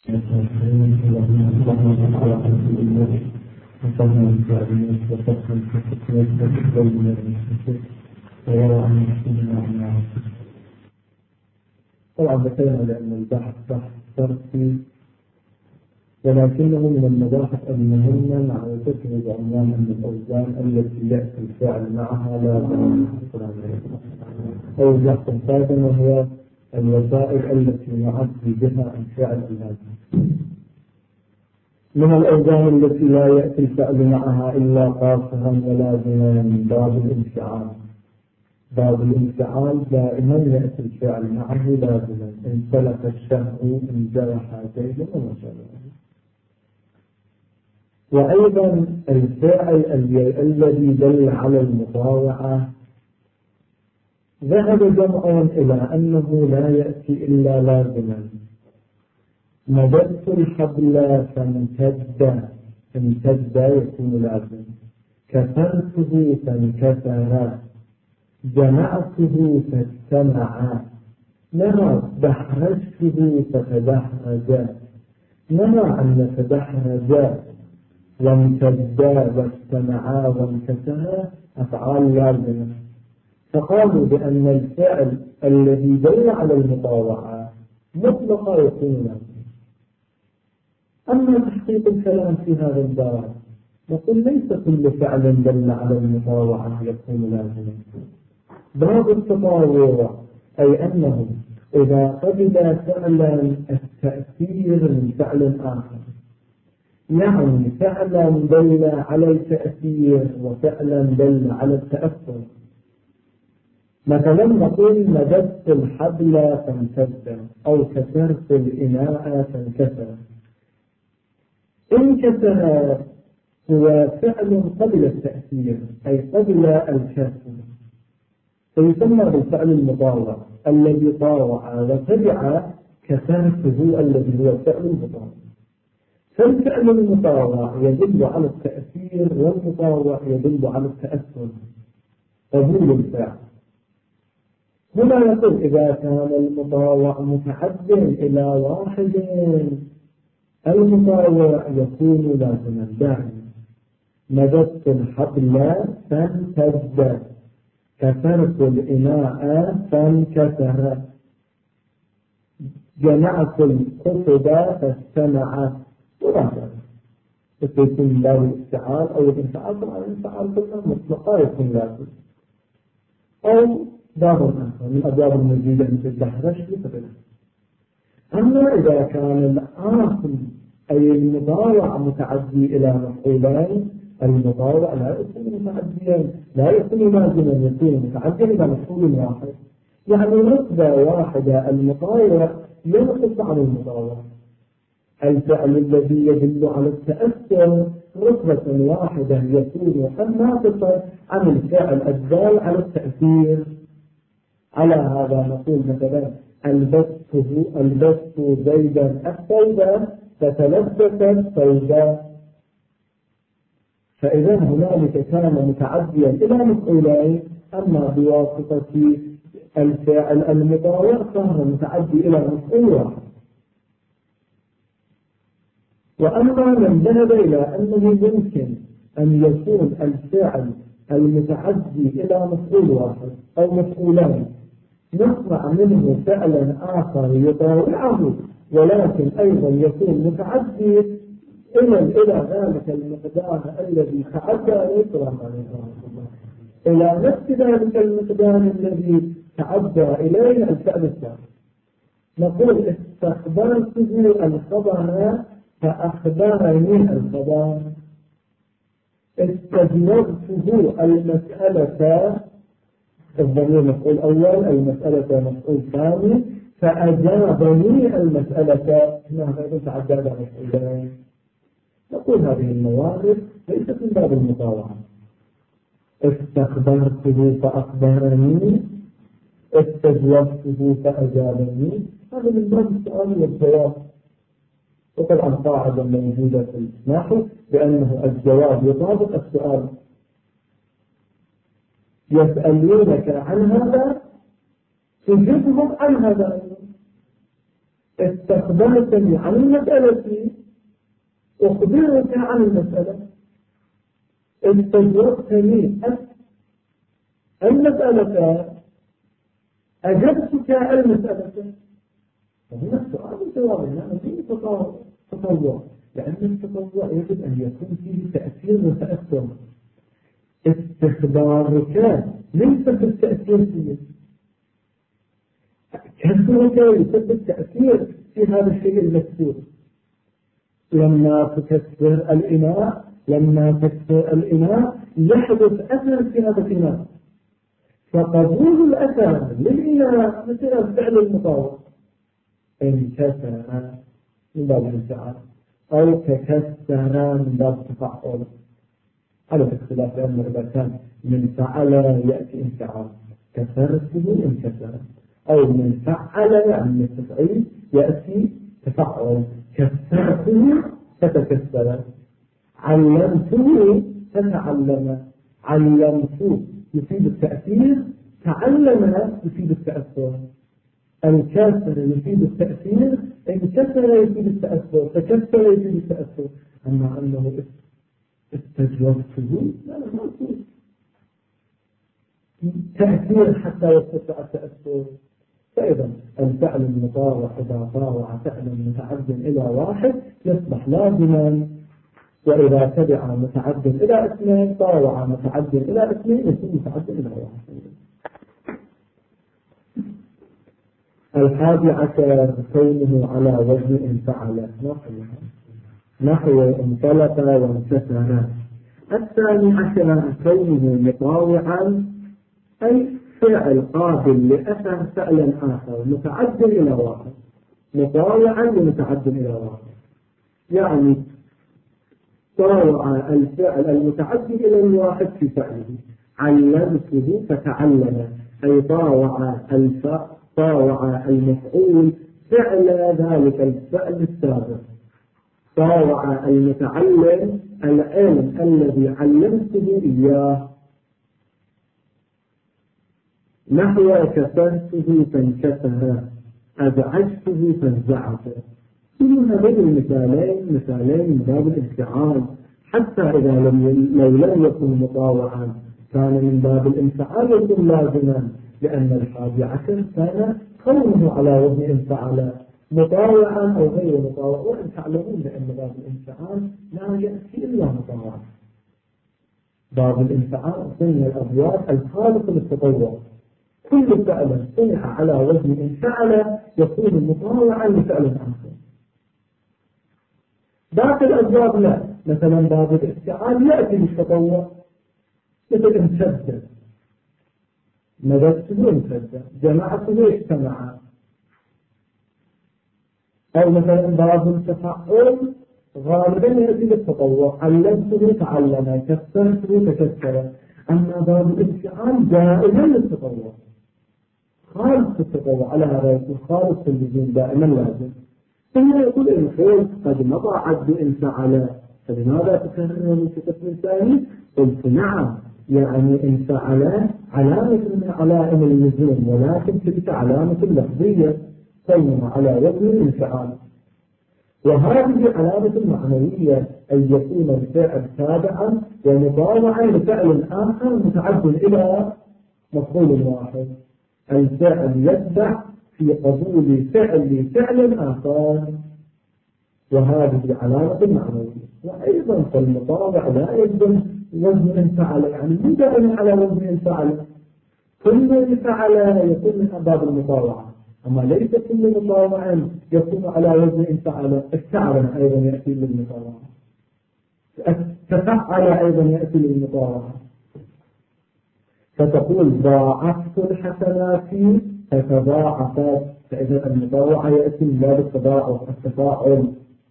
طبعا ذكرنا لأن البحث بحث صرفي، ولكنه من المباحث المهمة معرفته بعنوان أن الأوزان التي يأتي الفعل معها لا أوزان ثالثا، وهي الوسائل التي نعدي بها الفعل اللازم. من الأوزان التي لا يأتي الفعل معها إلا قاصرا ولازما باب الانفعال. باب الانفعال دائما يأتي الفعل معه لازما، إن سلك الشهر إن جرح زيد وما شابه. وأيضا الفعل الذي دل على المضارعة ذهب جمع إلى أنه لا يأتي إلا لازما. مددت الحبل فامتد، امتد يكون لازم. كسرته فانكسر، جمعته فاجتمع، دحرجته فتدحرج، أن تدحرج وامتدا واجتمعا وانكسرا أفعال لازمة. فقالوا بأن الفعل الذي دل على المطاوعة مطلقا يكون لازما. أما تحقيق الكلام في هذا الباب نقول ليس كل فعل دل على المطاوعة يكون لازما. باب التطاوع أي أنه إذا قبل فعلا التأثير من فعل آخر، يعني فعلا دل على التأثير وفعلا دل على التأثر. مثلا نقول مددت الحبل فامتد، أو كسرت الإناء فانكسر. انكسر هو فعل قبل التأثير أي قبل الكسر، فيسمى بالفعل المطاوع الذي طاوع وتبع كسرته الذي هو الفعل المطاوع. فالفعل المطاوع يدل على التأثير والمطاوع يدل على التأثر، قبول الفعل. هنا يقول إذا كان المطاوع متعدٍ إلى واحد المطاوع يكون لازما دائما. مددت الحبل فامتد، كسرت الإناء فانكسر، جمعت القصد فاجتمع، وهكذا. يكون باب الافتعال أو الانفعال. طبعا الانفعال كله مطلقا يكون لازم، أو باب آخر من أبواب المزيدة مثل الدحرج مثلا. أما إذا كان الآخر أي المضارع متعدي إلى مفعولين، المضارع لا يكون متعديا، لا يكون لازما، يكون متعديا إلى مفعول واحد. يعني نسبة واحدة المضارع ينقص عن المضارع. الفعل الذي يدل على التأثر رتبة واحدة يكون ناقصا عن الفعل الدال على التأثير. على هذا نقول مثلا ألبست زيدا الثوب فتلبست ثوبا. فإذا هنالك كان متعديا إلى مفعولين، أما بواسطة الفعل المضارع صار متعدي إلى مفعول واحد. وأما من ذهب إلى أنه يمكن أن يكون الفعل المتعدي إلى مفعول واحد أو مفعولين نصنع منه فعلا آخر يطاوعه، ولكن أيضا يكون متعدي إلى ذلك المقدار الذي تعدى إلى نفس ذلك المقدار الذي تعدى إليه الفعل الثاني. نقول استخبرته الخبر فأخبرني الخبر، استجوبته المسألة، الضمير مفعول أول، المسألة مفعول ثاني، فأجابني المسألة، هذا تعدى على مفعولين. نقول هذه الموارد ليست من باب المطاوعة. استخبرته فأخبرني، استجوبته فأجابني، هذا من باب السؤال والجواب. وطبعا قاعدة موجودة في النحو بأنه الجواب يطابق السؤال. يسألونك عن هذا تجيبهم عن هذا. استخدمتني عن المسألة أخبرك عن المسألة، استجوبتني المسألة أجبتك المسألة. وهنا السؤال الجواب هنا فيه تطوع، لأن التطوع يجب أن يكون فيه تأثير وتأثر. استخبارك ليس بالتأثير فيه، كسرك يسبب تأثير في هذا الشيء المكسور. لما تكسر الإناء يحدث أثر في هذا الإناء، فقبول الأثر للإناء مثل فعل المطاوع انكسر من باب الانفعال أو تكسر من باب التفاعل، على اختلاف لأن إذا كان من فعل يأتي انفعال، كسرته انكسر، أو من فعل يعني من التفعيل يأتي تفعل، كسرته فتكسر، علمته فتعلم. علمته يفيد التأثير، تعلم يفيد التأثر. الكسر يفيد التأثير، انكسر يفيد التأثر، تكسر يفيد التأثر. أما أنه استجوبته لا يفيد تأثير حتى يستطيع التأثر. فإذا الفعل المطاوع إذا طاوع فعلا متعد إلى واحد يصبح لازما، وإذا تبع متعد إلى اثنين طاوع متعد إلى اثنين يكون متعد إلى واحد. 11 كونه على وزن انفعل نحو انطلق وانكسر. 12 كونه مطاوعا أي فعل قابل لأثر فعل آخر متعد إلى واحد، مطاوعا لمتعد إلى واحد، يعني طاوع الفعل المتعد إلى الواحد في فعله. علمته فتعلم أي طاوع المفعول فعل ذلك الفعل السابق. طاوع المتعلم العلم الذي علمته إياه. نحو كسرته فانكسر، أزعجته فانزعج. كل هذين المثالين مثالين من باب الانفعال، حتى إذا لو لم يكن مطاوعا كان من باب الانفعال يكون لازما، لأن 11 كان كونه على وزن انفعل مطاوعا أو غير مطاوع. وإن تعلمون بأن باب الانفعال لا يأتي إلا مطاوعا. باب الانفعال من الأبواب الخالق للتطوع، كل فعل صنع على وزن انفعل يكون مطاوعا لفعل آخر. باقي الأبواب لا، مثلا باب الاستعان يأتي بالتطوع مثل امتد، مددته امتد، جماعته اجتمع. أو مثلا باب التفعل غالبا يأتي بالتطوع، علمته تعلم، كسرته تكسر. أما باب الاستعان دائما للتطوع، خالص التطوع، على هذا يكون خالص اللزوم دائما لازم. ثم يقول الخير قد مضى عد انفعل، فلماذا تكرر في قسم ثاني؟ قلت نعم، يعني انفعل علامة من علائم اللزوم، ولكن تلك علامة لفظية كونها على وزن الانفعال. وهذه علامة معنوية أن يكون الفعل تابعا ومطاوعا لفعل آخر متعد إلى مفعول واحد. الفعل يتبع في قبول فعل آخر، وهذه علامة معنوية. وأيضا فالمطاوع لا يلزم وزن انفعل، يعني مو دائما على وزن انفعل، كل انفعل يكون من باب المطاوعة، أما ليس كل مطاوع يكون على وزن انفعل. استعلم أيضا يأتي للمطاوعة، تفعل أيضا يأتي للمطاوعة. فتقول ضاعفت الحسنات فتضاعفت، فإذا المطاوعة يأتي من باب التضاعف التفاعل.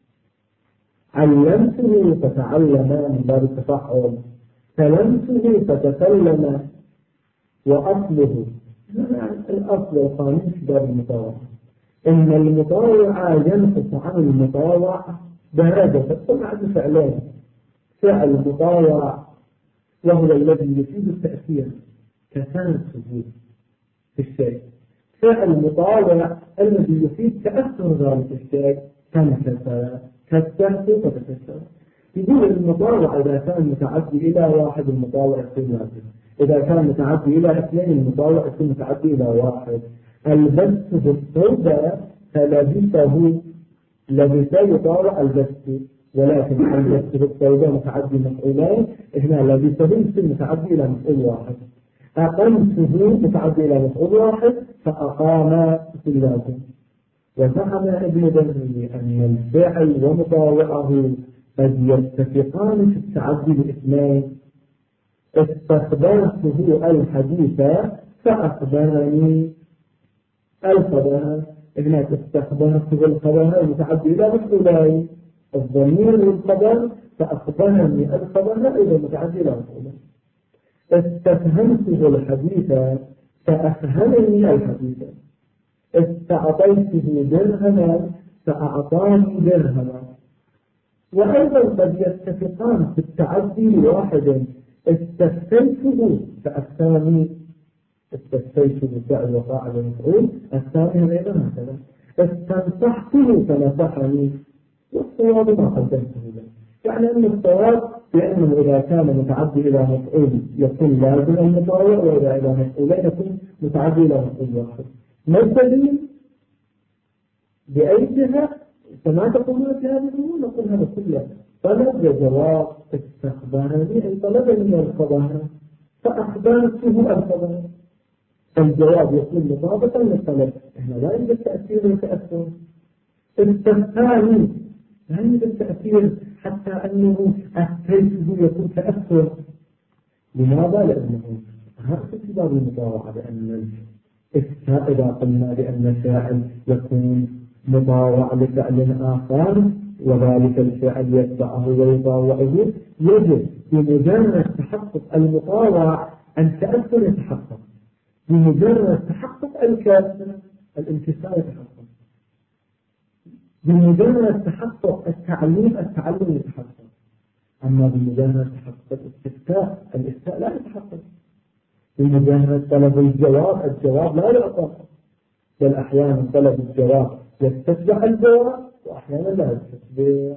علمته فتعلم من باب التفاعل، كلمته فتكلم. وأصله الأصل القانون في باب المطاوعة إن المطاوعة ينقص عن المطاوع درجة، فتكون عند فعلين: فعل المطاوع وهو الذي يفيد التأثير كسرته في الشيء، فعل مطاوع الذي يفيد تأثر ذلك الشيء كمكسر كالتأثير وتكسر. يقول المطاوع إذا كان متعدي إلى واحد المطاوع يكون لازم، إذا كان متعدي إلى اثنين المطاوع يكون متعدي إلى واحد. البسه الثوب فلبسه، لبس يطاوع البسه، ولكن البسه الثوب متعدي مفعولين، هنا لبسه يصير متعدي إلى مفعول واحد. أقمته متعدي إلى مفعول واحد، فأقام في اللازم. وزعم ابن دري أن الفعل ومطاوعه قد يتفقان في التعدي باثنين. استخبرته الحديث فأخبرني الخبر، هناك استخبرته الخبر متعدي إلى مفعولين، الضمير والخبر، فأخبرني الخبر أيضا متعدي إلى مفعولين. استفهمته الحديث فأفهمني الحديث، استعطيته درهما فأعطاني درهما. وأيضا قد يتفقان في التعدي لواحد، استفتيته فأفتاني، استفتيته بفعل وفاعل ومفعول، الثاني أيضا هكذا. استنصحته فنصحني، والصواب ما قدمته له. يعني أن الصواب بأنه إذا كان متعدي إلى مفعول يكون لازم المطاوع، وإذا إلى مفعولين يكون متعدي إلى مفعول واحد. ما الدليل؟ بأي جهة؟ فما تقولون في هذه الأمور؟ نقول هذا كله طلب وجواب. استخبرني أي طلبني الخبر فأخبرته الخبر، الجواب يكون مطابقا للطلب. إحنا لا يوجد تأثير وتأثر. استفتاني لا يوجد تأثير حتى أنه أفتيته يكون تأثر. لماذا؟ لأنه هذا في باب المطاوعة، لأن الإفتاء إذا قلنا بأن الفاعل يكون مطاوع لفعل آخر وذلك الفعل يتبعه ويطاوعه، يجب بمجرد تحقق المطاوع أن تأثر يتحقق، بمجرد تحقق الكسر الانكسار يتحقق، بمجرد تحقق التعليم يتحقق. أما بمجرد تحقق الإفتاء لا يتحقق. بمجرد طلب الجواب لا يعطى، بل أحيانا طلب الجواب يستتبع الجواب وأحيانا لا يستتبع.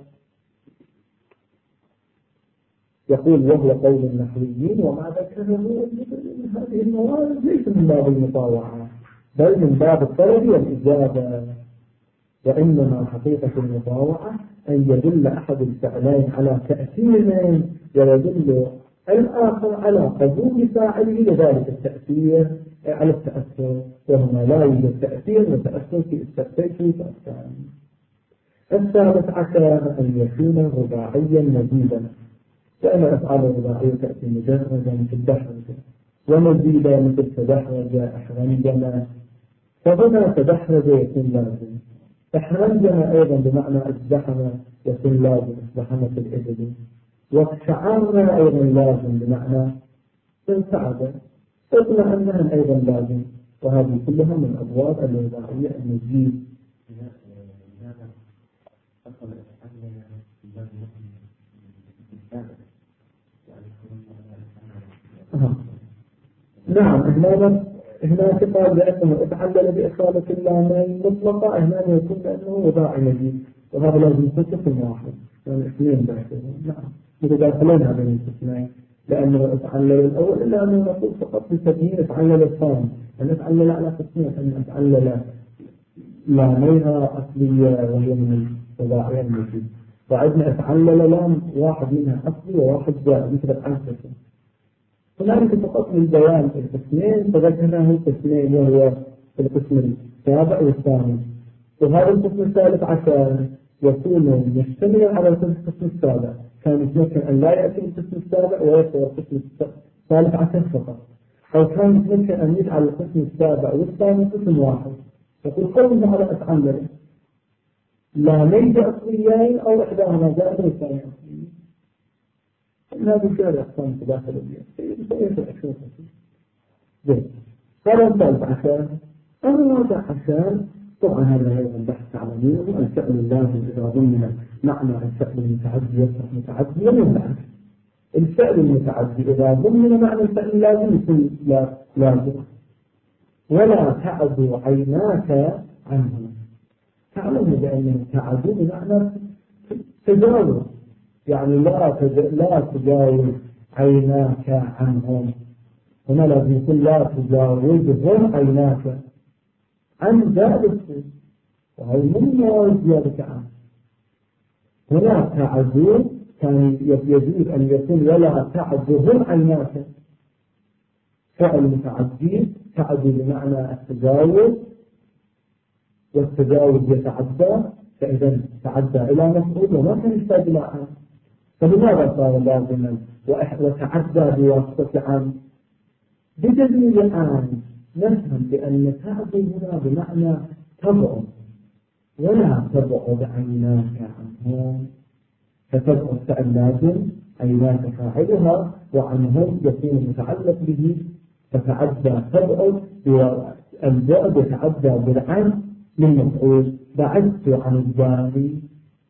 يقول وهو قول النحويين وما ذكره من هذه الموارد ليس من باب المطاوعة بل من باب الطلب والإجابة. وإنما حقيقة المطاوعة أن يدل أحد الفعلين على تأثير ويدل الآخر على قبول فاعله لذلك التأثير على التأثر، وهنا لا يوجد تأثير وتأثر في استفتيته فأفتاني. الثالث عشر أن يكون رباعيا مزيدا، لأن أفعال الرباعية تأتي مجردا في الدحرجة، ومزيدا مثل تدحرج أحرنجنا، فهنا تدحرج يكون لازم. أحرنجنا أيضا بمعنى ازدحم يكون لازم، ازدحمت الإبل. وشعرنا أيضا لازم بمعنى انسعد، اطمأنها أيضا لازم. وهذه كلها من أبواب الرباعية المزيد. نعم هناك قال بأنه اتعلل بإخالة اللامين مطلقة، هنا يكون بأنه رباعي مزيد، وهذا لازم يكون قسم واحد يعني اثنين داخلين. نعم متداخلين هذين الاثنين، لأنه اتعلل الأول إلا أنه نقول فقط بتبيين اتعلل الثاني، أن اتعلل على قسمين، أن اتعلل لاميها أصلية وهي من الرباعية المزيد، وعندنا اتعلل لام واحد منها أصلي وواحد زائد مثل العنصر. هنالك فقط من بيان القسمين فذكرناه القسمين، وهو القسم السابع والثاني. وهذا القسم الثالث عشر يكون مشتملا على القسم السابع، كان يمكن أن لا يأتي القسم السابع ويأتي القسم الثالث عشر فقط، أو كان يمكن أن يجعل القسم السابع والثاني قسم واحد. يقول قوله على أتعلم لا ليس أصليين أو إحداهما زائد والثاني أصليين. هذا الشيء أقسام تداخل الأشياء. هذا الثالث عشر. الرابع عشر طبعا هذا هو البحث على منه الفعل اللازم إذا ضمن معنى الفعل المتعدي يصبح متعديا ولا الفعل المتعدي إذا ضمن معنى الفعل اللازم يكون لازم. ولا تعد عيناك عنهم. تعلم بأن تعد بمعنى تجاوز، يعني لا تجاوز عيناك عنهم. هنا لازم يقول لا تجاوزهم عيناك عن ذلك، وهي من زيادة عنه. هنا تعد كان يجوز أن يكون ولا تعدهم عيناك، فعل متعدي تعد بمعنى التجاوز، والتجاوز يتعدى، فإذا تعدى إلى مفعول وما كان يحتاج إلى عام، فلماذا صار لازما وتعدى بواسطة عام؟ بدليل عام نفهم بأن تعد هنا بمعنى تبعد، ولا تبعد عيناك عنهم، فتبعد فعل لازم، عيناك فاعلها، وعنهم يكون متعلق به، فتعدى تبعد، والبعد يتعدى بالعن من مفعول، بعدت عن الزاني،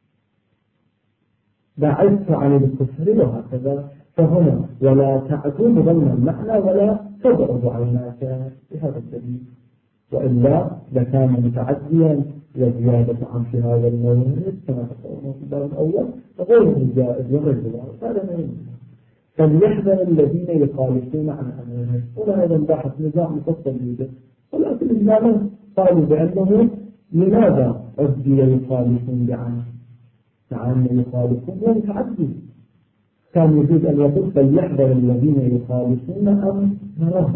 بعدت عن الكفر، وهكذا. فهنا ولا تعدون ضمن المعنى ولا تبعد عيناك بهذا الدليل، وإلا لكان متعديا وزيادة عن في هذا الموضوع كما تقولون في الباب الأول غير جائز وغير جائز، هذا ما يمكن. فليحذر الذين يخالفون عن أمره. هنا أيضا بحث نزاع مفصل جدا، ولكن الإجمالا قالوا بأنه لماذا عدي يخالفون بعنه، مع أن يخالفون ومتعدي. كان يجوز أن يقول فليحذر الذين يخالفون أمره.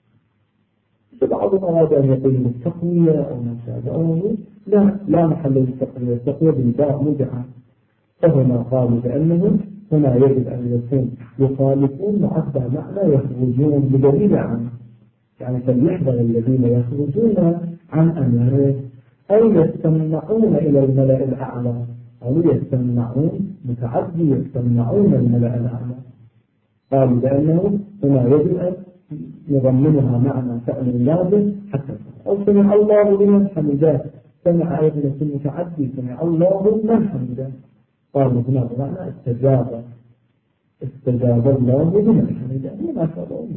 بعضهم أراد أن يقول بالتقوية أو ما شابه، لا محل للتقوية، التقوية بالباء مدعى. فهنا قالوا بأنهم هنا يجب أن يكون يخالفون معدى معنى يخرجون بدليل عنه، يعني فليحذر الذين يخرجون عن أمره، أو يستمعون إلى الملأ الأعلى، أو يستمعون متعدي يستمعون الملأ الأعلى. قالوا بأنه هنا يجب أن نضمنها معنى فعل لازم حتى، أو سمع الله لمن حمده، سمع أيضا يكون متعدي سمع الله لمن حمده. قالوا هنا بمعنى استجاب الله لمن حمده، ما شاء الله.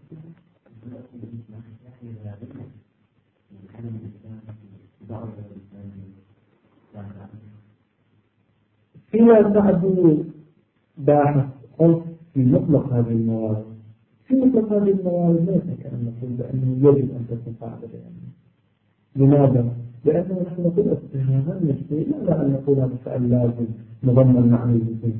فيما تعد باحث قلت في مطلق هذه الموارد، في مطلق هذه الموارد ليس كأن نقول بأنه يجب أن تكون قاعدة بأنه. لماذا؟ لأنه نحن نقول استهاما نفسي، لا أن نقول هذا فعل لازم مضمن معنى الوجود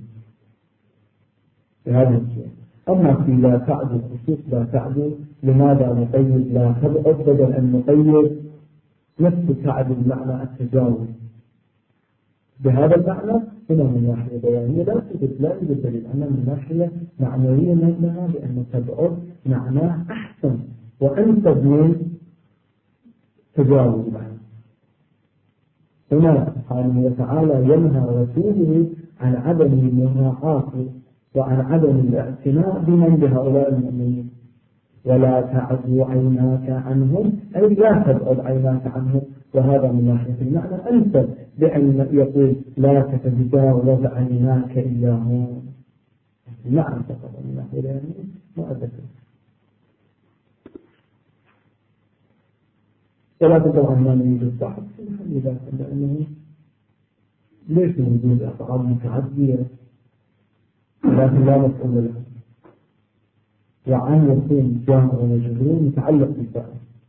بهذا الشيء. أما في لا تعد الخصوص لا تعد، لماذا نقيد لا تبعد بدل أن نقيد نفس تعد المعنى التجاوز بهذا المعنى؟ هنا من ناحية بيانية لا يوجد دليل، أما من ناحية معنوية لها بأن تبعد معناه أحسن وأنسب من تجاوز المعنى. هنا سبحانه وتعالى ينهى رسوله عن عدم المراعاة وعن عدم الاعتناء بمن بهؤلاء المؤمنين. ولا تعد عيناك عنهم، أي لا تبعد عيناك عنهم، وهذا من ناحية المعنى أنسب بأن يقول لا تتجاوز عيناك إياهم. نعم فقط من ناحية يعني ما أذكر. ولكن طبعا ما نريد الصحف في محل ذلك، لأنه ليش موجود أفعال متعدية لكن لا مفعول له، وعن يكون جامع ومجرور متعلق بالفعل.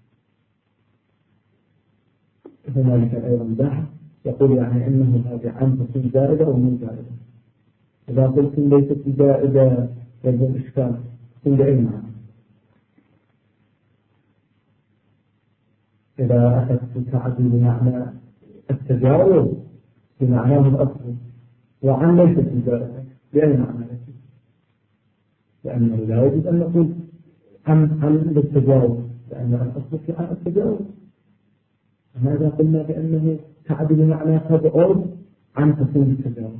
هنالك أيضا بحث يقول يعني أنه هذه عن تكون زائدة ومن زائدة. إذا قلت ليست زائدة يجب إشكال، تكون بأي معنى؟ إذا أخذت تعدي بمعنى التجاوز بمعناه الأصل، وعن ليست زائدة بأي معنى لك؟ لأنه لا يجب أن نقول عن للتجاوز، لأن الأصل في عن التجاوز. ماذا قلنا بأنه تعدي بمعنى تبعد عن تكون التجاوز؟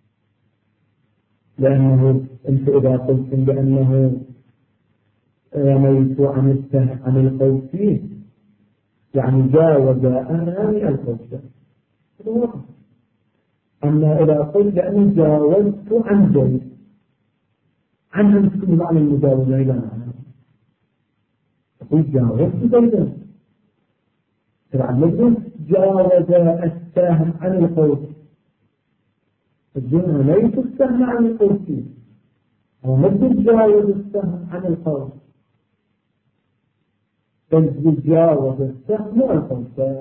لأنه أنت إذا قلت بأنه رميت عن القوس فيه يعني جاوز الرامي القوس، هذا واضح. أما إذا قلت بأنه جاوزت عن زيد، عنها تكون معنى المجاوزة إلى معنى، وجاوزت زيدا. طبعا نقول جاوز السهم عن القوس، الجملة ليس السهم عن القوس، هو نقول جاوز السهم عن القوس، بل جاوز السهم عن القوس.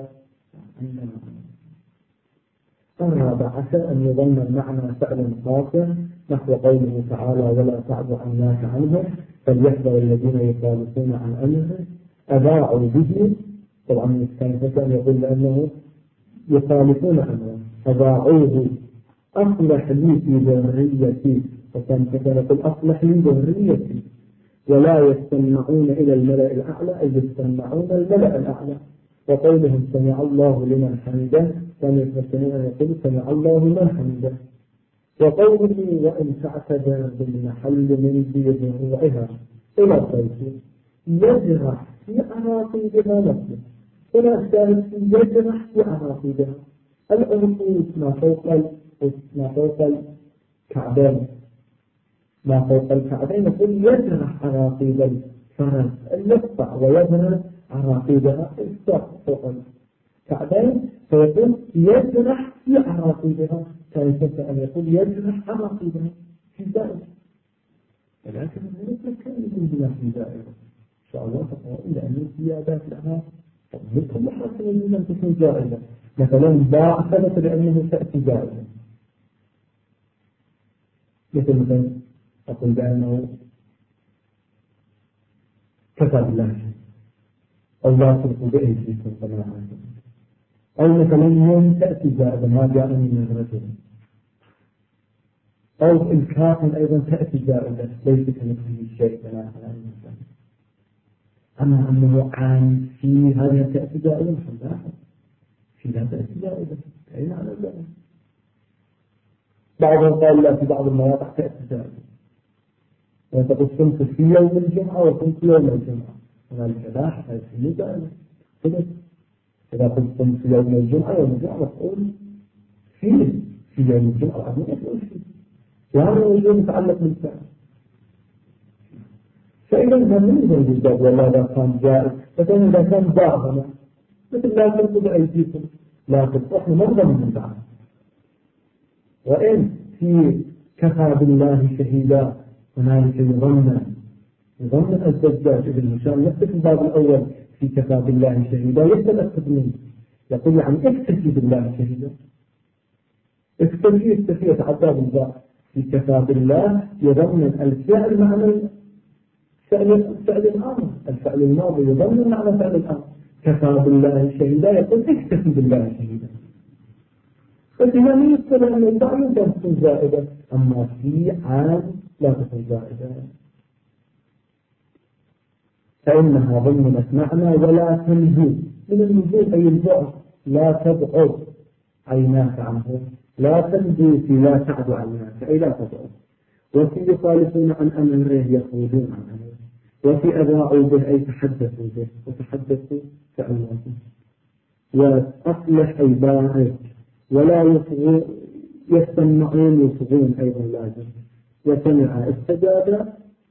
الرابع عسى أن يظن المعنى فعل قاطع نحو قوله تعالى ولا تعد عيناك عنهم فليحذر الذين يخالفون عن أمره أذاعوا به. طبعا كان يقول لأنه يخالفون عنه أذاعوه أصلح لي في ذريتي، وكان يقول أصلح لي ذريتي ولا يستمعون إلى الملأ الأعلى أي يستمعون الملأ الأعلى. وقولهم سمع الله لمن حمده كان يتمكنون أن يقول سمع الله لمن حمده. وقوله وإن تعتدى بالمحل من ذي ذروعها إلى الصيف يجرح في عراقيبها نفسه. هنا الثالث يجرح في عراقيبها العنقود ما فوق الكعبين، ما فوق الكعبين يقول يجرح عراقيب الفرس يقطع ويجرح عراقيبها فوق الكعبين، فيقول يجرح في عراقيبها، كيف أن يقول يجرح عراقيبها في دائرة، ولكن الملك كان يقول بها في دائرة إن شاء الله تقرأ إلا أن الزيادات لها مثل حاصل أن لم تكن جائزة، مثلا باع ثبت لأنه تأتي جائزة، مثل أقول بأنه كتب الله أو لا تلقوا بأيديكم كما عادوا، أو مثلا يوم تأتي جائزة ما جاءني من رجل، أو الكافن أيضا تأتي جائزة ليس كمثله شيء كما عادوا. أما أنه عام في هذه تأتي جائزة فلا في لا تأتي جائزة أين على ذلك. بعضهم قال لا في بعض المواقع تأتي جائزة، وتقول صمت في يوم الجمعة وصمت يوم الجمعة وذلك لا حتى في جائزة. إذا قلت صمت في يوم الجمعة يوم الجمعة تقول في يوم الجمعة وعدنا تقول فيه وهذا اليوم متعلق بالفعل. فإذا هذا من الجزء ولا إذا كان جائز، فكان إذا كان باع مثل لا تلقوا بأيديكم لا تلقوا مرضى من بعض. وإن في كفى بالله شهيدا هنالك يظن الزجاج ابن هشام يكتب الباب الأول في كفى بالله شهيدا يبدأ التضمين يقول يعني اكتفي بالله شهيدا، اكتفي يتعدى بالباب في كفى بالله يظن الفعل معنى فعل الأمر، الفعل الماضي يظن معنى فعل الأمر. كفى بالله شهيدا يقول اكتفي بالله شهيدا. فإذا من يذكر أن الدعم يمكن تكون زائدة، أما في عام لا تكون زائدة فإنها ضمنت معنى ولا تنهي من النزول أي البعد، لا تبعد عيناك عنه، لا تنهي في لا تعد عيناك أي لا تبعد. وفي يخالفون عن أمره يخرجون عن أمره، وفي أذاعوا به أي تحدثوا به وتحدثوا فعلوا به. وأصلح أي باعث ولا يستمعون يصغون أيضا لازم. وسمع استجاب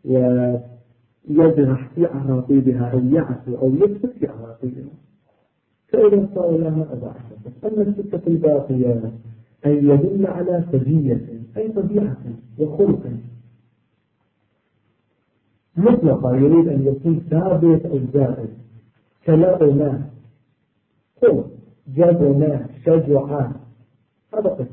ويجرح في عراقيبها أو يعفو أو يكسر في عراقيبها. فإذا صار لها أضعف. أما الستة الباقية أي يدل على سجية أي طبيعة وخلق مطلقة يريد أن يكون ثابت أو زائد كلاؤنا خلق جدنا شجعان هذا قسم.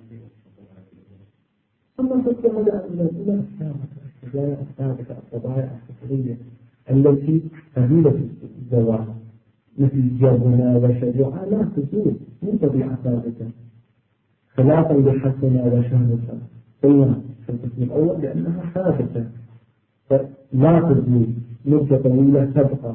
أما القسم هذا الأولى الثابتة الطبائع الفطرية التي قليلة الزواج مثل جدنا وشجعان لا تزول من طبيعة ثابتة خلافا لحسنا وشهدنا قلنا في القسم الأول لأنها ثابتة فلا تزول مدة طويلة تبقى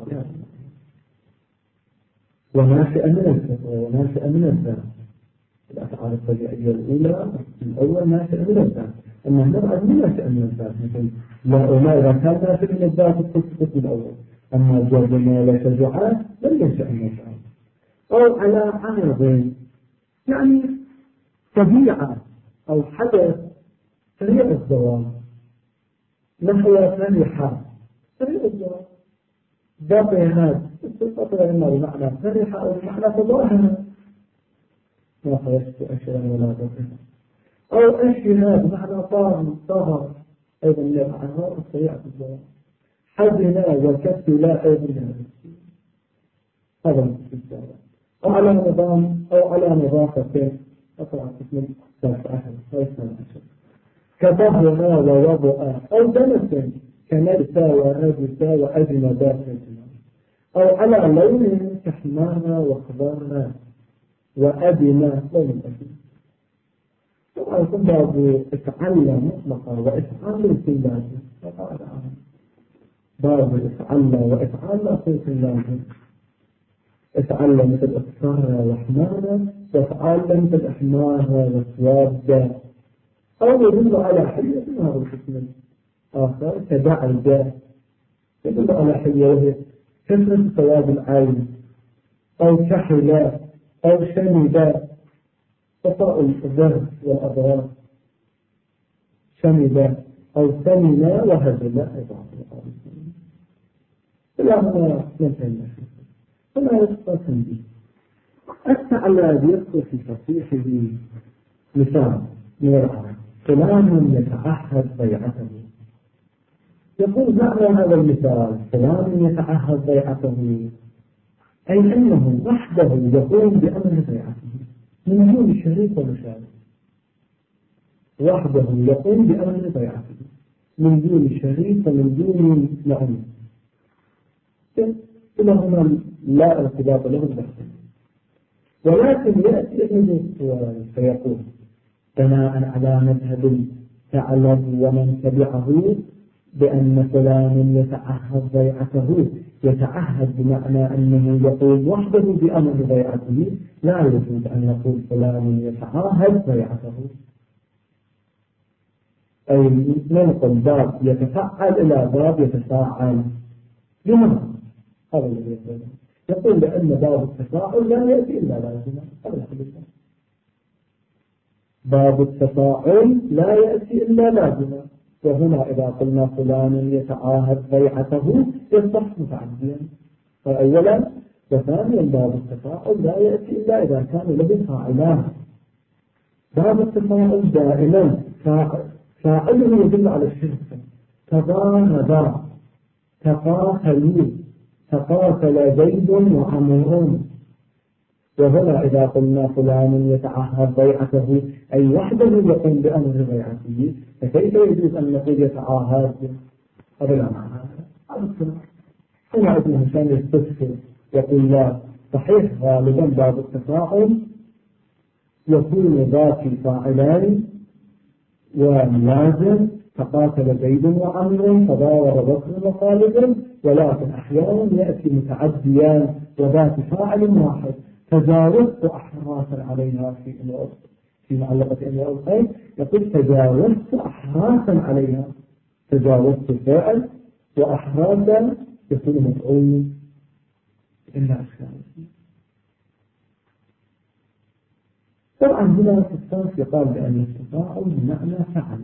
وناشئة من الفطرة وناشئة من الذات. الأفعال الطبيعية الأولى الأول ناشئة من الذات، أما هنا من ناشئة من الذات مثل لا إذا كان ناشئ من الذات القسم الأول، أما جربنا ولا شجعات لم ينشأ من الذات أو على عارض يعني طبيعة أو حدث سريع الزواج نحو فرحة سريع الزواج بقي هذا السلطة إما بمعنى فرح أو بمعنى تظاهر ما خرجت أشياء ولا تظاهر أو أشياء بمعنى طاهر أيضا من الأعراض السريعة الزواج حزنا وكسلا أيضا هذا الاستثناء أو على نظام أو على نظافة أطلع اسم 19 كظهرها ووضع أو دنس كنرسى ونجسى وأجنبا أو على لون كحمارا وخضارا وأدنى لون أجنى طبعا باب اتعلم مطلقا واتعلم في اللازم باب اتعلم واتعلم في اللازم اتعلم مثل أكثارها وحمارا واتعلم مثل أحمارها وسوابا أو يدل على حية هذا القسم الآخر كدعجة يدل على حية وهي كثرة ثواب العين أو كحلة أو شمدة خطأ الذهب والأضرار شمدة أو سمنة وهزلة أيضا فلما ينتهي فلا يبقى تنبيه الثعلب يذكر في تصحيحه مثال من العرب فلان يتعهد بيعته يقول معنى هذا المثال فلان يتعهد بيعته أي أنه وحده يقوم بأمر بيعته من دون شريك ومشارك وحده يقوم بأمر بيعته من دون شريك ومن دون معين كلهما لا ارتباط لهم بحثا ولكن يأتي ابن فيقول بناء على مذهب ثعلب ومن تبعه بأن فلان يتعهد بيعته يتعهد بمعنى أنه يقول وحده بأمر بيعته لا يجوز أن يقول فلان يتعهد بيعته أي ننقل باب يتفعل إلى باب يتفاعل لماذا؟ هذا الذي يقول لأن باب التفاعل لا يأتي إلا لازما باب التفاعل لا يأتي إلا لازما وهنا إذا قلنا فلان يتعاهد بيعته يصح متعديا فأولا وثانيا باب التفاعل لا يأتي إلا إذا كان له فاعلان باب التفاعل دائما فاعله يدل على الشرك تضاهدا تقاتلوا تقاتل زيد وعمر وهنا إذا قلنا فلان يتعهد بيعته أي وحده يقوم بأمر بيعته فكيف يجوز أن نقول يتعاهد هذا لا معنى هنا ابن هشام يستفسر يقول لا صحيح غالبا باب التفاعل يكون ذات فاعلان ولازم تقاتل زيد وعمر تداور بكر وخالد ولكن أحيانا يأتي متعديان وذات فاعل واحد تجاوزت أحراسا عليها في معلقة أمر الخير يقول تجاوزت أحراسا عليها تجاوزت الفاعل وأحراسا يكون مفعول إلا أشكال طبعا هنا في الصرف يقال بأن التفاعل بمعنى فعل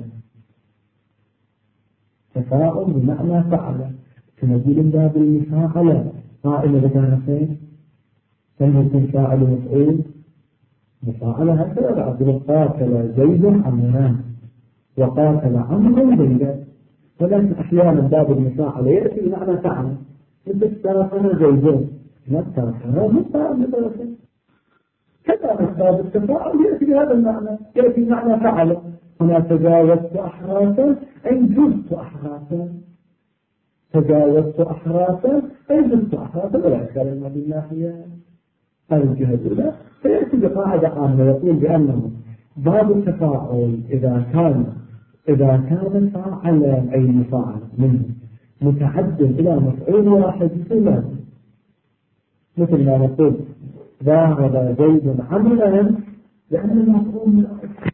تفاعل بمعنى فعل تنزل باب المفاعلة قائمة بكارثين فإن فاعل مفعول مفاعلة هكذا بعد قاتل زيد عمران وقاتل عمرو زيدا ولكن أحيانا باب المفاعلة يأتي بمعنى فعل مثل سافر زيدين لا سافر مفاعل بكارثين كذا باب التفاعل يأتي بهذا المعنى يأتي بمعنى فعل هنا تجاوزت أحراسا أي جزت أحراسا تجاوزت أحراسا أي جزت أحراسا ولا إشكال ما بالناحية هذه الجهة الأولى فيأتي بقاعدة عامة يقول بأنه باب التفاعل إذا كان فاعلا أي مفاعل منه متعد إلى مفعول واحد لازم مثل ما نقول ذهب زيد عملا لأن المفعول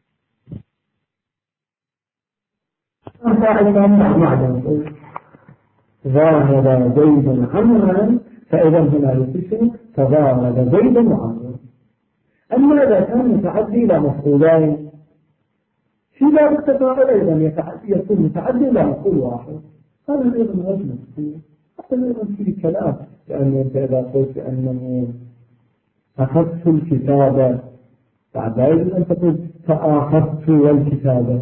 فاعل معدن ذهب زيد عملا فإذا هنا يتصل تضارب زيد وعمر أما إذا كان متعدي إلى مفعولين في باب التفاعل أيضا يكون متعدي إلى مفعول واحد هذا أيضا وجه مفعول في كلام، لأنه أنت إذا قلت أنه أخذت الكتابة بعد لا يجب أن تقول فأخذت والكتابة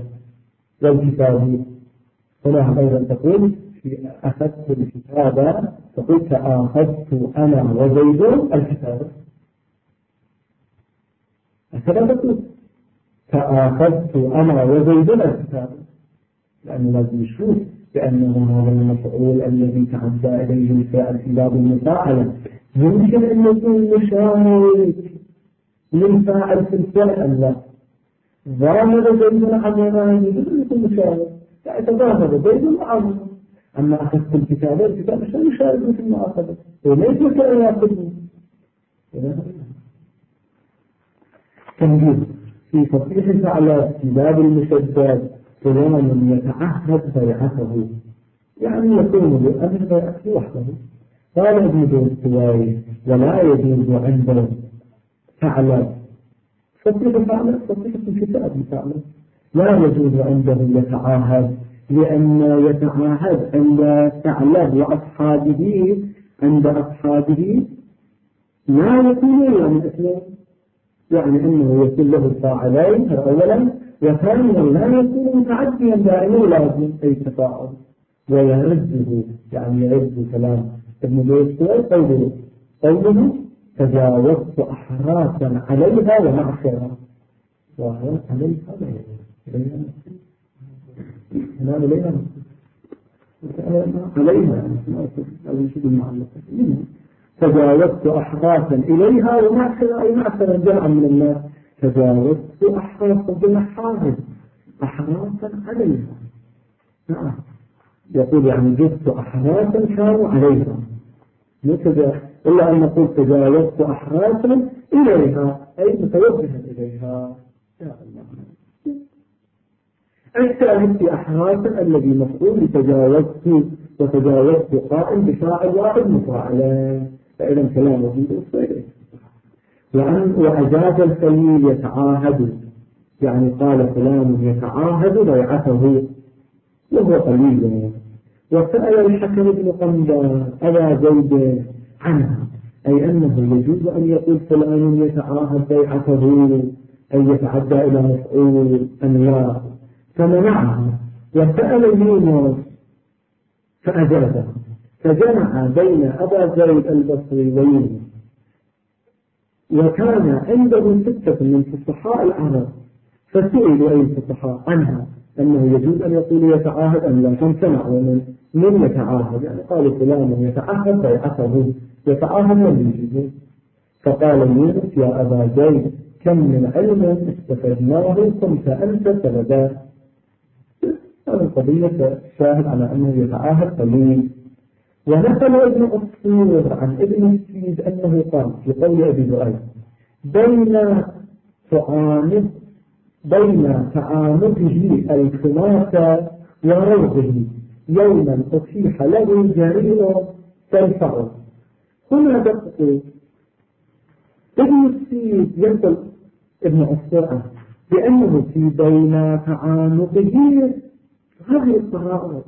هنا أيضا تقول في أخذت الكتابة تقول فأخذت أنا وزيد الكتابة، هكذا تقول فأخذت أنا وزيد الكتابة، لأنه لازم يشوف بأنه هذا المفعول الذي تعدى إليه الفاعل في باب المفاعلة يمكن أن يكون مشارك للفاعل في الفعل أم لا. ظاهر زيد عمران يمكن يكون مشارك، يتظاهر زيد عمران. أما أخذت الكتابة مش مشارك في المؤاخذة وليس كأن يأخذني. تنجيب في تصحيح الفعل في باب المشدد فلان يتعهد بيعته، يعني يكون بأمر بيعته وحده. قال ابن الدستوائي ولا يجوز عنده فعل تصحيح فعل تصحيح الكتاب فعل لا يجوز عنده يتعاهد، لأن يتعاهد عند فعله وأصحابه عند أصحابه لا يكون يعني اثنين، يعني أنه يكون له فاعلين أولا، وثانيا لا يكون متعديا دائما لازم أي تفاعل ويرده، يعني يرد كلام ابن الدستوائي قوله تجاوزت أحراسا عليها ومعشرة، وعليها تجاوزت أحراسا إليها ومعشرة أي معشرة جمعا من الناس، تجاوزت أحراسا بمحارس أحراسا عليها. نعم يقول يعني جبت أحراسا كانوا عليها إلا أن نقول تجاوزت أحراسا إليها أي متوجها إليها. يا الله الشاهد في أحراسا الذي مفعول لتجاوزت، وتجاوزت قائم بفاعل واحد مفاعلين، فإذا كلامه في الصحيح. وأجاز الخليل يتعاهد، يعني قال فلان يتعاهد بيعته وهو قليل. وسأل الحكم بن قنبان أبا زيد عنها، أي أنه يجوز أن يقول فلان يتعاهد بيعته أي يتعدى إلى مفعول أم لا، فمنعها. وسأل يونس فأجازها، فجمع بين أبا زيد البصري ويونس، وكان عنده 6 من فصحاء العرب فسئلوا أي الفصحاء عنها أنه يجوز أن يقول يتعاهد أم لا، فامتنعوا من يتعاهد، يعني قالوا فلان يتعاهد بيعته، يتعاهد من يجوز. فقال يونس يا أبا زيد كم من علم استفدناه كنت أنت سببا. هذه القضية شاهد على أنه يتعاهد قليل. ونقل ابن أسطور عن ابن السيد أنه قال في قول أبي ذؤيب بين تعامده الخماسة وروضه يوما أتيح له جريء تنفعه. هنا تقول ابن السيد ينقل ابن أسطور بأنه في بين تعامده هذه الطهارة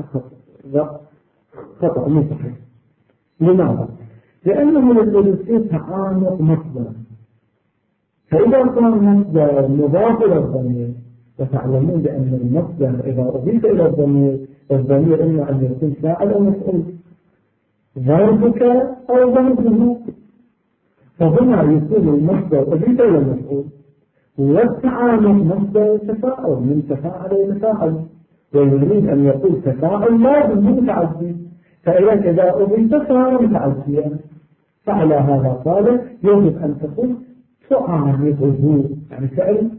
خطأ مو صحيح. لماذا؟ لأنه يصير تعانق مصدر، فإذا كان مصدر مضاف إلى الضمير، وتعلمون بأن المصدر إذا أضيف إلى الضمير إما أن يكون فاعل أو مفعول، ضربك أو ضربه، فهنا يكون المصدر أضيف إلى المفعول، والتعانق مصدر تفاعل من تفاعل يتفاعل، ويريد أن يقول تفاعل لازم متعدي، فإذا إذا أضيف صار متعديا. فعلى هذا قال يجب أن تقول تعارضه، يعني فعل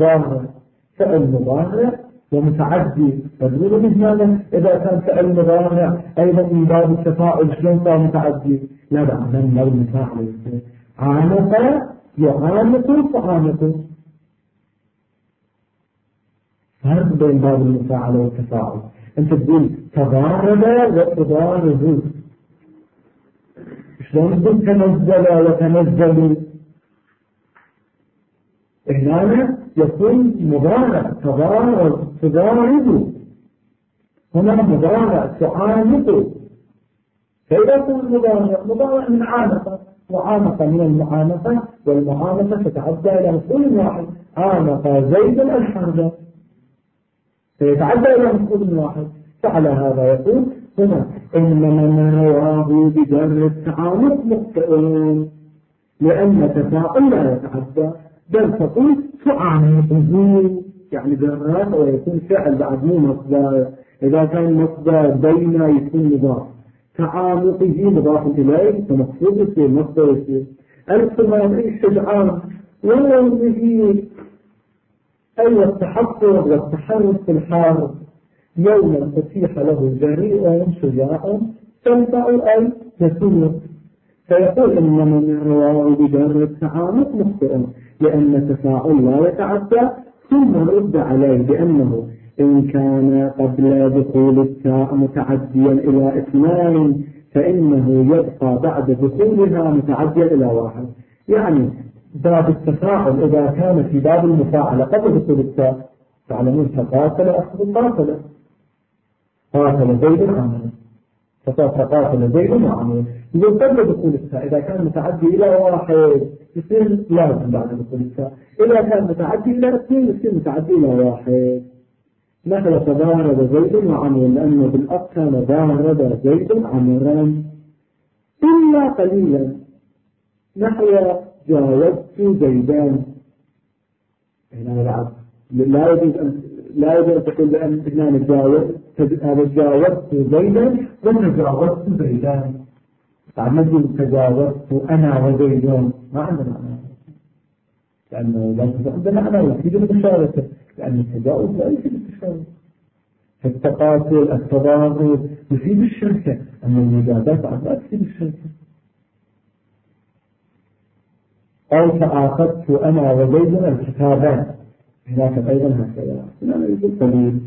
مضارع ومتعدي. فدلوه من هذا إذا كان فعل مضارع أيضا من باب التفاعل شلون صار متعدي؟ لا من لو مفاعل عانق يعانق تعانق، فرق بين باب المفاعلة والتفاعل. أنت تقول تضارب وتضارب، شلون تقول تنزل وتنزل؟ هنا يكون مضارع تضارب، هنا مضارع تعانق. فإذا كان مضارع من عانق، وعانق من المعانقة، والمعانقة تتعدى إلى مفعول واحد، عانق زيد الحرب، فيتعدى إلى مفعول واحد. فعلى هذا يقول هنا إنما من رواه بجر التعانق مخطئون، لأن تفاعل لا يتعدى، بل تقول تعانقه يعني جرات ويكون فعل بعد مو مصدر. إذا كان مصدر بين يكون مضاف، تعانقه مضاف إليه فمقصود يصير مصدر يصير. الثمانية الشجعان ولو به أي التحفظ والتحرك في الحارب، يوما فتيح له جريء شجاع تنفع أي يسير. فيقول إنما من رواه بجر التعانق مخطئ، لأن التفاعل لا يتعدى، ثم رد عليه بأنه إن كان قبل دخول التاء متعديا إلى اثنين فإنه يبقى بعد دخولها متعديا إلى واحد. يعني باب التفاعل إذا كان في باب المفاعلة قبل دخول التاء، تعلمون فقاتل أخذ قاتل، قاتل زيد عمله، فقاتل زيد وعمله. يقول قبل دخول التاء إذا كان متعدي إلى واحد يصير لازم بعد دخول التاء، إذا كان متعدي إلى اثنين يصير متعدي إلى واحد. مثل تضارب زيد وعمر، لأنه بالأصل كان ضارب زيد عمرا إلا قليلا، نحو جاوزت زيدان. هنا لا يجوز أن تقول بأن هنا جاوزت زيدا وتجاوزت زيدان، تعمد تجاوزت أنا وزيدان، ما عندنا معنى، لأنه لا عندنا معنى يفيد المشاركة، لأن التجاوز لا يفيد التشارك. التقاتل التضارب يفيد الشركة، أما المجازات لا تفيد الشركة. أو فأخذت أنا وزيد الكتابان، هناك أيضا هكذا لا يوجد قليل.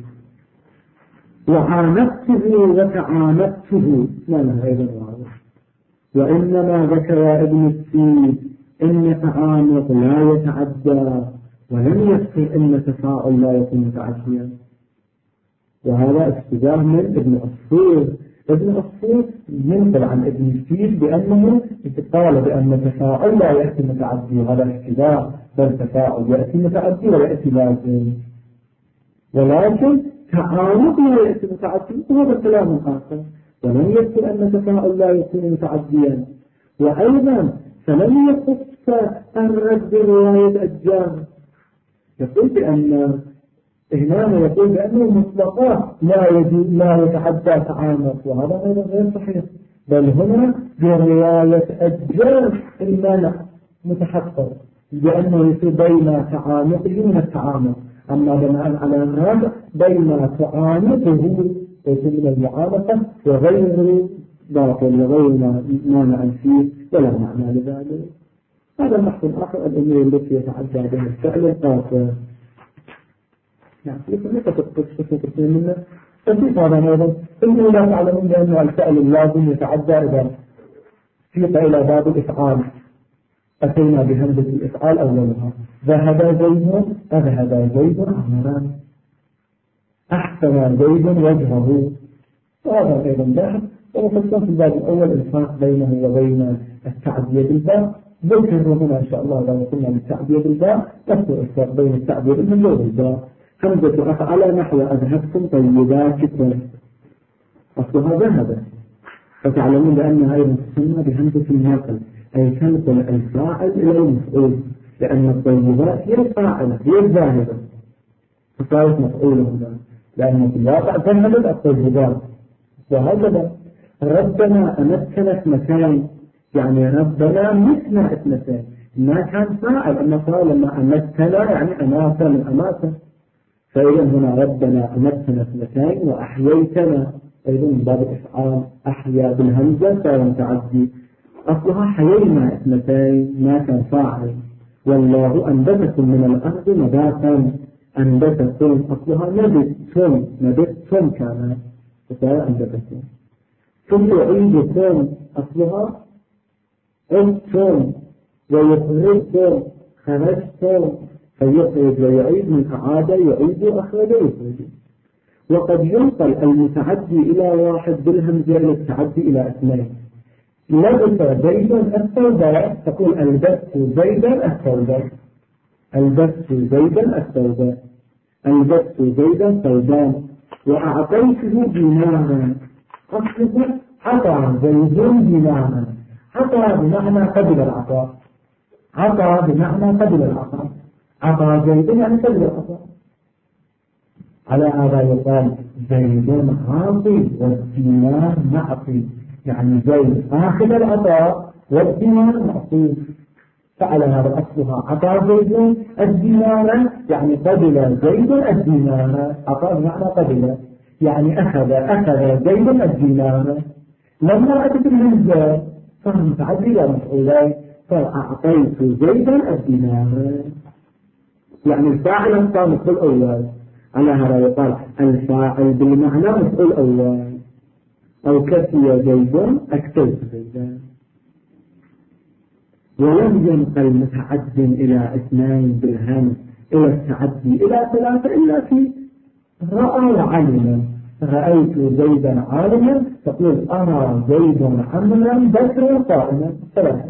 وعانقته وتعانقته ما لها أيضا واضح. وإنما ذكر ابن السيد إن تعانق لا يتعدى، ولم يذكر إن تفاعل لا يكون متعديا، وهذا استدلال من ابن عصفور. ابن عصفور ينقل عن ابن السيد بأنه قال بأن تفاعل لا يأتي متعدي، وهذا استدلال، بل تفاعل يأتي متعدي ويأتي لازم، ولكن تعانق لا يأتي متعدي، وهذا كلام آخر. ولم يذكر أن تفاعل لا يكون متعديا، وأيضا فلم يخص الرد رواية الجار، يقول بأن هنا يقول بأنه مطلقات لا يتعدى تعانق، وهذا أيضا غير صحيح، بل هنا برواية الجار المانع متحقق، لأنه يصير بين تعانقه من التعانق، أما بناء على هذا بين تعانقه يكون من المعانقة وغير باطل وغير مانع فيه ولا معنى لذلك. هذا البحث الآخر الأمور التي يتعدى بها الفعل القاطع. نعم ليس تقصد منه تنبيه هذا أيضا إنه لا تعلمون بأن الفعل اللازم يتعدى إذا سيق إلى باب الإفعال، أتينا بهمزة الإفعال أولها ذهب زيد أذهب زيد عمرا، أحسن زيد وجهه، وهذا أيضا باحث. ومفصل في الباب الأول الفرق بينه وبين التعدية بالباء، ذكر هنا إن شاء الله لو قلنا بالتعدية بالباء نذكر الفرق بين التعدية بالباء والباء. همزة أفعل نحو أذهبتم طيباتكم، أصلها ذهب، فتعلمون بأنها أيضا تسمى بهمزة النقل، أي تنقل الفاعل إلى المفعول، لأن الطيبات هي الفاعلة هي الذاهبة، فصارت مفعولة، لأن في الواقع ذهبت الطيبات. وهكذا ربنا أمكنت مكان، يعني ربنا مثنى اثنتين، ما كان فاعل، أما قال لما أمكنا يعني أمات من أماته، فإذا هنا ربنا أمتنا اثنتين وأحييتنا أيضا من باب الإفعال، أحيا بالهمزة صار متعدي، أصلها حيينا اثنتين ما كان فاعل. والله أنبتكم من الأرض نباتا، أنبتكم أصلها نبتتم كان فصار أنبتكم، ثم يعيدكم أصلها عدتم ويخرجكم خرجتم، فيخرج ويعيد من أعاد يعيد وأخرج يخرج. وقد ينقل المتعدي إلى واحد بالهمزة للتعدي إلى اثنين. لبس زيد الثوبان تقول ألبست زيدا الثوبان، ألبست زيدا الثوبان، ألبست زيدا ثوبان، وأعطيته دينارا. أصله عطى زيد دينارا، عطى بمعنى قبل العطاء، عطى بمعنى قبل العطاء، عطى زيد يعني قبل العطاء. على هذا يقال زيد عاطي والدينار معطي، يعني زيد آخذ العطاء والدينار معطي. فعلى هذا أصلها عطى زيد الدينار يعني قبل زيد الدينار، عطاء بمعنى قبل يعني أخذ زيد الدينار. لما أتت الهمزة صار متعدي إلى مفعولين، فأعطيت زيدا الدينار، يعني الفاعل صار مفعول أول. على هذا يقال الفاعل بالمعنى مفعول أول، أو كفي زيد أكتبت زيدا. ولم ينقل متعد إلى اثنين بالهمز إلى التعدي إلى ثلاثة إلا في رأى وعلم. رأيت زيدا عالما تقول أرى زيد عملا بكر قائما ثلاثة،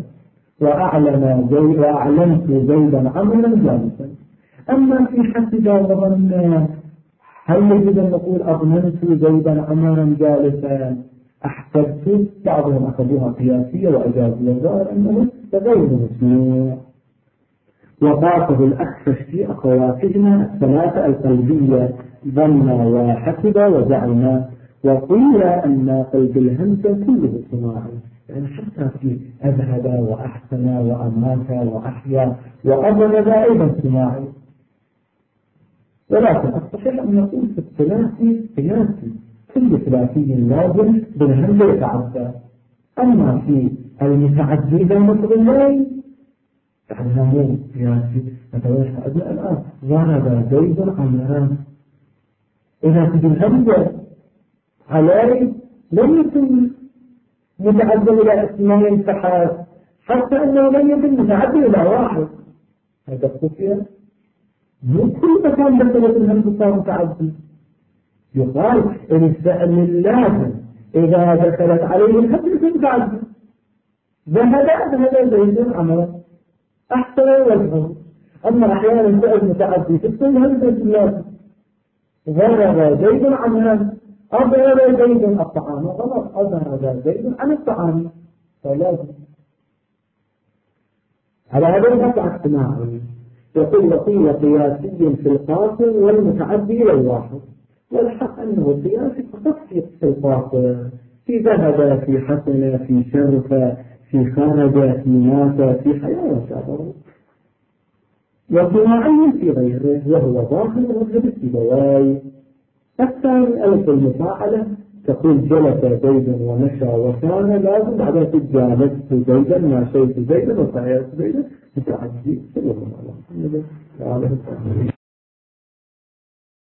وأعلمت زيدا عملا جالسا. أما في حسب وظن هل يجب أن نقول أظننت زيدا عملا جالسا أحسبت؟ بعضهم أخذوها قياسية وأجازوا، وظهر أنه غير مسموع. وضافه الأخفش في أخواتهما الثلاثة القلبية ظن وحسب وزعم. وقيل أن قلب الهمزة كله صناعي، يعني حتى في أذهب وأحسن وأمات وأحيا وأظن ذا أيضا صناعي. ولكن الصحيح أن نقول في الثلاثي قياسي، كل ثلاثي لازم بالهمزة يتعدى. أما في المتعدي إذا مفعولين فإنه مو قياسي. مثلا الآن ضرب زيد عمران، إذا في الهمزة عليه لم يكن متعدى إلى اثنين فحسب، حتى أنه لم يكن متعدى إلى واحد. هذا الخفية مو كل مكان دخلت الهمزة صار متعدي. يقال إن الفعل اللازم إذا دخلت عليه الهمزة متعدي. ذهب زيد عمرا، أحسن وجهه. أما أحيانا فعل متعدي تكون الهمزة اللازم. ضرب زيد عمرا، أضرب زيد الطعام، غلط، أضرب زيد عن الطعام، فلازم. على هذا الوضع اجتماعي. يقول وقيل قياسي في القاصر والمتعدي إلى الواحد، والحق أنه قياسي فقط في القاصر، في ذهب، في حسن، في شرف، في خرج، في مات، في حياة وشابه. وصناعي في غيره، وهو ظاهر مذهب السيبوي. الثاني ألف المفاعلة تقول جلس زيد ومشى وكان، لازم بعدها جالست زيدا مشيت زيدا وسعيت زيدا متعدي. صلى الله عليه وسلم.